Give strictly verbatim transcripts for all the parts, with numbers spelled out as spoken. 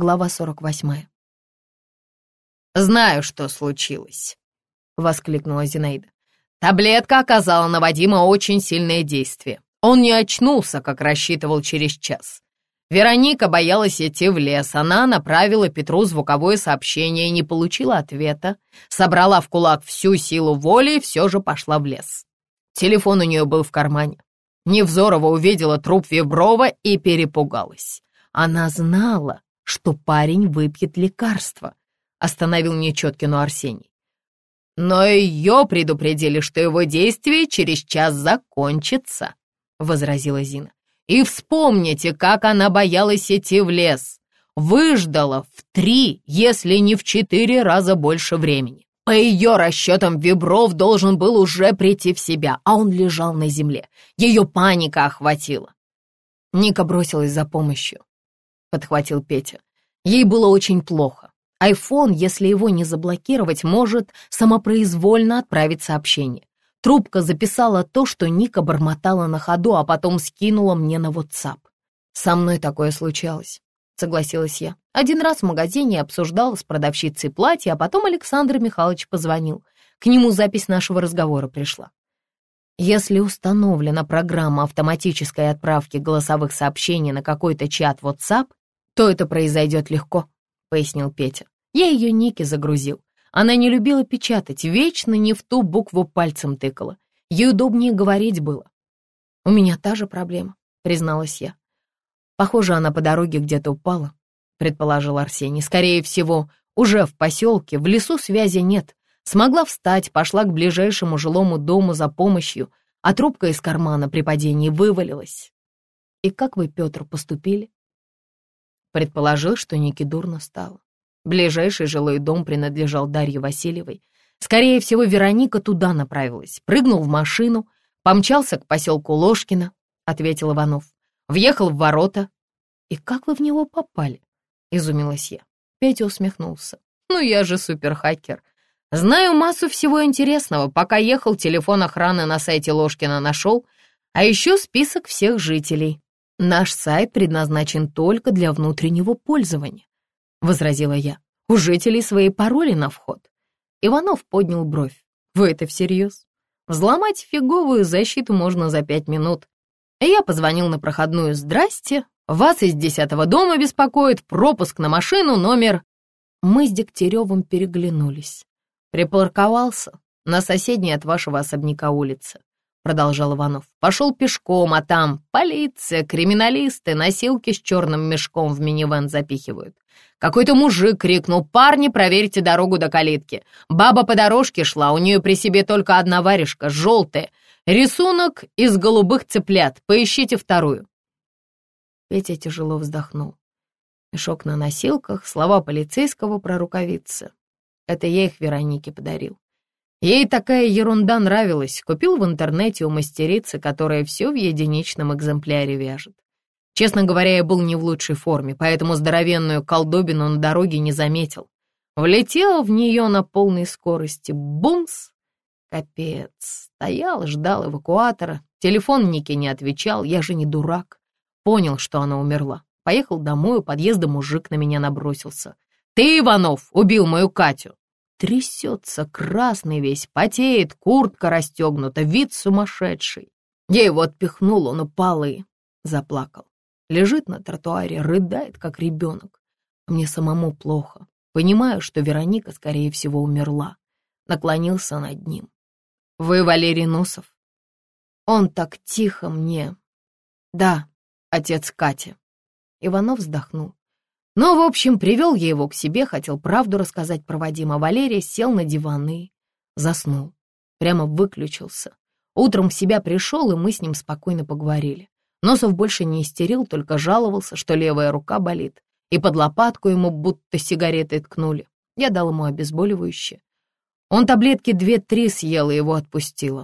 Глава сорок восьмая. «Знаю, что случилось», — воскликнула Зинаида. «Таблетка оказала на Вадима очень сильное действие. Он не очнулся, как рассчитывал, через час. Вероника боялась идти в лес. Она направила Петру звуковое сообщение и не получила ответа. Собрала в кулак всю силу воли и все же пошла в лес. Телефон у нее был в кармане. Невзорова увидела труп Виброва и перепугалась. Она знала, что парень выпьет лекарство», — остановил Нечеткину Арсений. «Но ее предупредили, что его действие через час закончится», — возразила Зина. «И вспомните, как она боялась идти в лес. Выждала в три, если не в четыре раза больше времени. По ее расчетам, Вибров должен был уже прийти в себя, а он лежал на земле. Ее паника охватила». «Ника бросилась за помощью», — подхватил Петя. «Ей было очень плохо. Айфон, если его не заблокировать, может самопроизвольно отправить сообщение. Трубка записала то, что Ника бормотала на ходу, а потом скинула мне на WhatsApp. Со мной такое случалось», — согласилась я. «Один раз в магазине обсуждала с продавщицей платье, а потом Александр Михайлович позвонил. К нему запись нашего разговора пришла. Если установлена программа автоматической отправки голосовых сообщений на какой-то чат WhatsApp, то это произойдет легко», — пояснил Петя. «Я ее Нике загрузил. Она не любила печатать, вечно не в ту букву пальцем тыкала. Ей удобнее говорить было». «У меня та же проблема», — призналась я. «Похоже, она по дороге где-то упала», — предположил Арсений. «Скорее всего, уже в поселке, в лесу связи нет. Смогла встать, пошла к ближайшему жилому дому за помощью, а трубка из кармана при падении вывалилась». «И как вы, Петр, поступили?» Предположил, что Нике дурно стало. Ближайший жилой дом принадлежал Дарье Васильевой. Скорее всего, Вероника туда направилась. Прыгнул в машину, помчался к поселку Ложкино, — ответил Иванов. Въехал в ворота. «И как вы в него попали?» — изумилась я. Петя усмехнулся. «Ну, я же суперхакер. Знаю массу всего интересного. Пока ехал, телефон охраны на сайте Ложкина нашел, а еще список всех жителей. Наш сайт предназначен только для внутреннего пользования», — возразила я. «У жителей свои пароли на вход». Иванов поднял бровь. «Вы это всерьез? Взломать фиговую защиту можно за пять минут». И я позвонил на проходную. «Здрасте, вас из десятого дома беспокоит пропуск на машину номер...» Мы с Дегтяревым переглянулись. «Припарковался на соседней от вашего особняка улице», — продолжал Иванов. «Пошел пешком, а там полиция, криминалисты, носилки с черным мешком в минивэн запихивают. Какой-то мужик крикнул: «Парни, проверьте дорогу до калитки». Баба по дорожке шла, у нее при себе только одна варежка, желтая. Рисунок из голубых цыплят. Поищите вторую». Петя тяжело вздохнул. Мешок на носилках, слова полицейского про рукавицы. Это я их Веронике подарил. Ей такая ерунда нравилась. Купил в интернете у мастерицы, которая все в единичном экземпляре вяжет. Честно говоря, я был не в лучшей форме, поэтому здоровенную колдобину на дороге не заметил. Влетел в нее на полной скорости. Бумс! Капец. Стоял, ждал эвакуатора. Телефон Нике не отвечал, я же не дурак. Понял, что она умерла. Поехал домой, у подъезда мужик на меня набросился. «Ты, Иванов, убил мою Катю!» Трясется, красный весь, потеет, куртка расстегнута, вид сумасшедший. Я его отпихнул, он упал и заплакал. Лежит на тротуаре, рыдает, как ребенок. А мне самому плохо. Понимаю, что Вероника, скорее всего, умерла. Наклонился над ним. «Вы Валерий Носов?» Он так тихо мне. «Да, отец Кати». Иванов вздохнул. Ну, в общем, привел я его к себе, хотел правду рассказать про Вадима. Валерий сел на диван и заснул. Прямо выключился. Утром в себя пришел, и мы с ним спокойно поговорили. Носов больше не истерил, только жаловался, что левая рука болит, и под лопатку ему будто сигаретой ткнули. Я дал ему обезболивающее. Он таблетки две-три съел и его отпустило.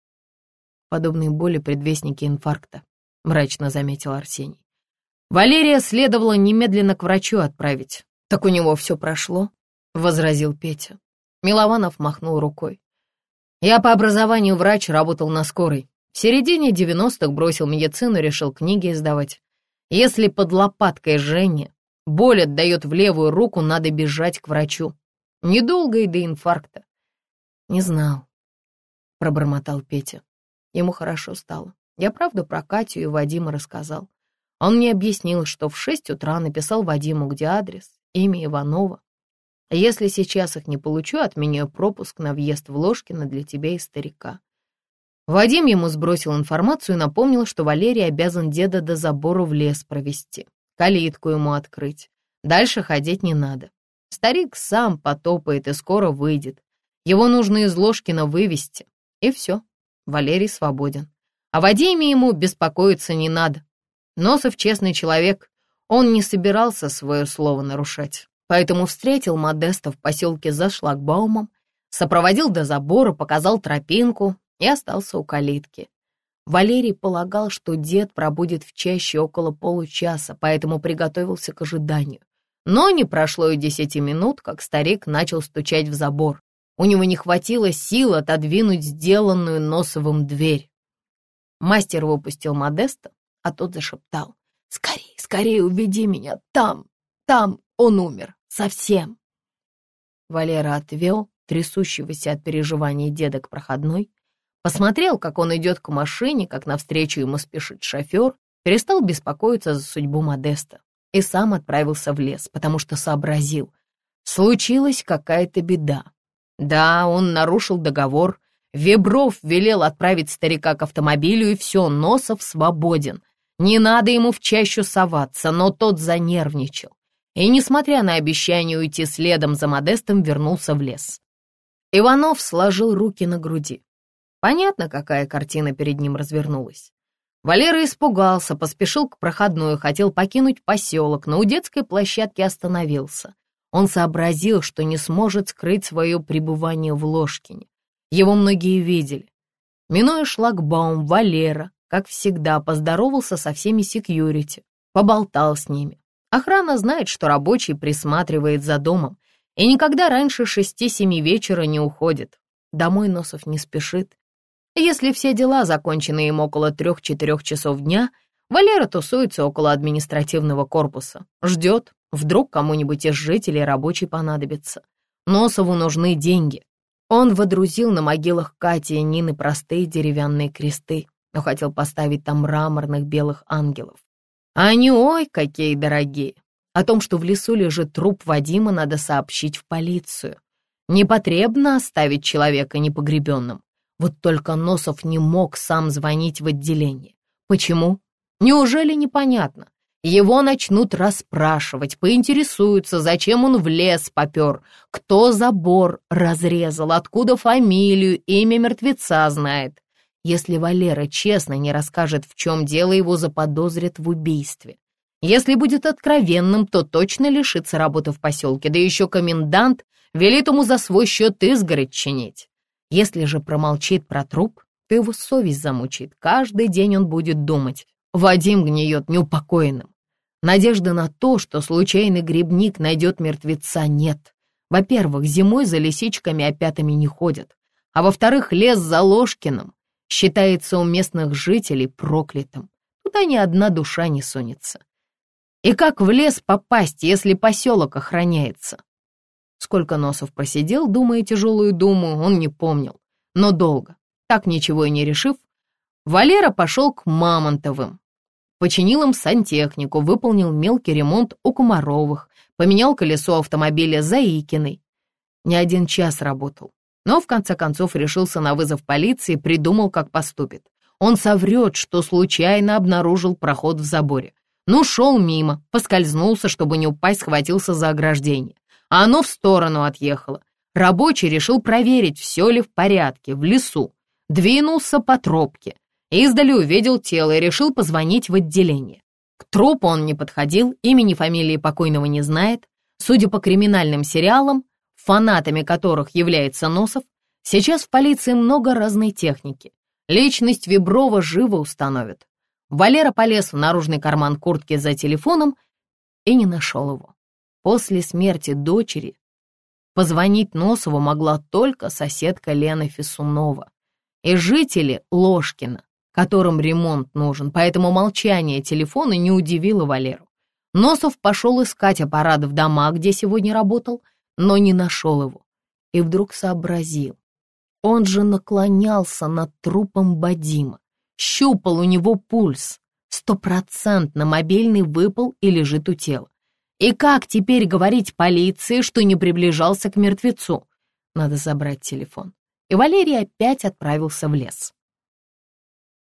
Подобные боли — предвестники инфаркта, мрачно заметил Арсений. Валерия следовало немедленно к врачу отправить. Так у него все прошло, возразил Петя. Милованов махнул рукой. Я по образованию врач, работал на скорой. В середине девяностых бросил медицину, решил книги издавать. Если под лопаткой Женя Боль отдает в левую руку, надо бежать к врачу. Недолго и до инфаркта. Не знал, пробормотал Петя. Ему хорошо стало. Я правду про Катю и Вадима рассказал. Он мне объяснил, что в шесть утра написал Вадиму, где адрес, имя Иванова. Если сейчас их не получу, отменяю пропуск на въезд в Ложкино для тебя и старика. Вадим ему сбросил информацию и напомнил, что Валерий обязан деда до забора в лес провести, калитку ему открыть. Дальше ходить не надо. Старик сам потопает и скоро выйдет. Его нужно из Ложкина вывести. И все, Валерий свободен. О Вадиме ему беспокоиться не надо. Носов честный человек, он не собирался свое слово нарушать. Поэтому встретил Модеста в поселке за шлагбаумом, сопроводил до забора, показал тропинку и остался у калитки. Валерий полагал, что дед пробудет в чаще около получаса, поэтому приготовился к ожиданию. Но не прошло и десяти минут, как старик начал стучать в забор. У него не хватило сил отодвинуть сделанную Носовым дверь. Мастер выпустил Модеста, а тот зашептал: «Скорей, скорей, уведи меня, там, там он умер, совсем». Валера отвел трясущегося от переживаний деда к проходной, посмотрел, как он идет к машине, как навстречу ему спешит шофер, перестал беспокоиться за судьбу Модеста и сам отправился в лес, потому что сообразил, случилась какая-то беда. Да, он нарушил договор, Вебров велел отправить старика к автомобилю, и все, Носов свободен. Не надо ему в чащу соваться, но тот занервничал. И, несмотря на обещание уйти следом за Модестом, вернулся в лес. Иванов сложил руки на груди. Понятно, какая картина перед ним развернулась. Валера испугался, поспешил к проходной, хотел покинуть поселок, но у детской площадки остановился. Он сообразил, что не сможет скрыть свое пребывание в Ложкине. Его многие видели. Минуя шлагбаум, Валера, как всегда, поздоровался со всеми секьюрити, поболтал с ними. Охрана знает, что рабочий присматривает за домом и никогда раньше шести-семи вечера не уходит. Домой Носов не спешит. Если все дела закончены им около трех-четырех часов дня, Валера тусуется около административного корпуса. Ждет, вдруг кому-нибудь из жителей рабочий понадобится. Носову нужны деньги. Он водрузил на могилах Кати и Нины простые деревянные кресты, но хотел поставить там мраморных белых ангелов. А они, ой, какие дорогие. О том, что в лесу лежит труп Вадима, надо сообщить в полицию. Непотребно оставить человека непогребенным. Вот только Носов не мог сам звонить в отделение. Почему? Неужели непонятно? Его начнут расспрашивать, поинтересуются, зачем он в лес попер, кто забор разрезал, откуда фамилию, имя мертвеца знает. Если Валера честно не расскажет, в чем дело, его заподозрят в убийстве. Если будет откровенным, то точно лишится работы в поселке, да еще комендант велит ему за свой счет изгородь чинить. Если же промолчит про труп, то его совесть замучит. Каждый день он будет думать: Вадим гниет неупокоенным. Надежды на то, что случайный грибник найдет мертвеца, нет. Во-первых, зимой за лисичками опятами не ходят. А во-вторых, лес за Ложкиным считается у местных жителей проклятым. Туда ни одна душа не сунется. И как в лес попасть, если поселок охраняется? Сколько Носов просидел, думая тяжелую думу, он не помнил. Но долго. Так ничего и не решив, Валера пошел к Мамонтовым. Починил им сантехнику, выполнил мелкий ремонт у Комаровых, поменял колесо автомобиля Заикиной. Не один час работал, но в конце концов решился на вызов полиции и придумал, как поступит. Он соврет, что случайно обнаружил проход в заборе. Ну, шел мимо, поскользнулся, чтобы не упасть, схватился за ограждение. А оно в сторону отъехало. Рабочий решил проверить, все ли в порядке, в лесу. Двинулся по тропке. Издали увидел тело и решил позвонить в отделение. К трупу он не подходил, имени, фамилии покойного не знает. Судя по криминальным сериалам, фанатами которых является Носов, сейчас в полиции много разной техники. Личность Веброва живо установят. Валера полез в наружный карман куртки за телефоном и не нашел его. После смерти дочери позвонить Носову могла только соседка Лена Фисунова и жители Ложкина, которым ремонт нужен, поэтому молчание телефона не удивило Валеру. Носов пошел искать аппарат в домах, где сегодня работал, но не нашел его. И вдруг сообразил. Он же наклонялся над трупом Бадима, щупал у него пульс. Стопроцентно мобильный выпал и лежит у тела. И как теперь говорить полиции, что не приближался к мертвецу? Надо забрать телефон. И Валерий опять отправился в лес.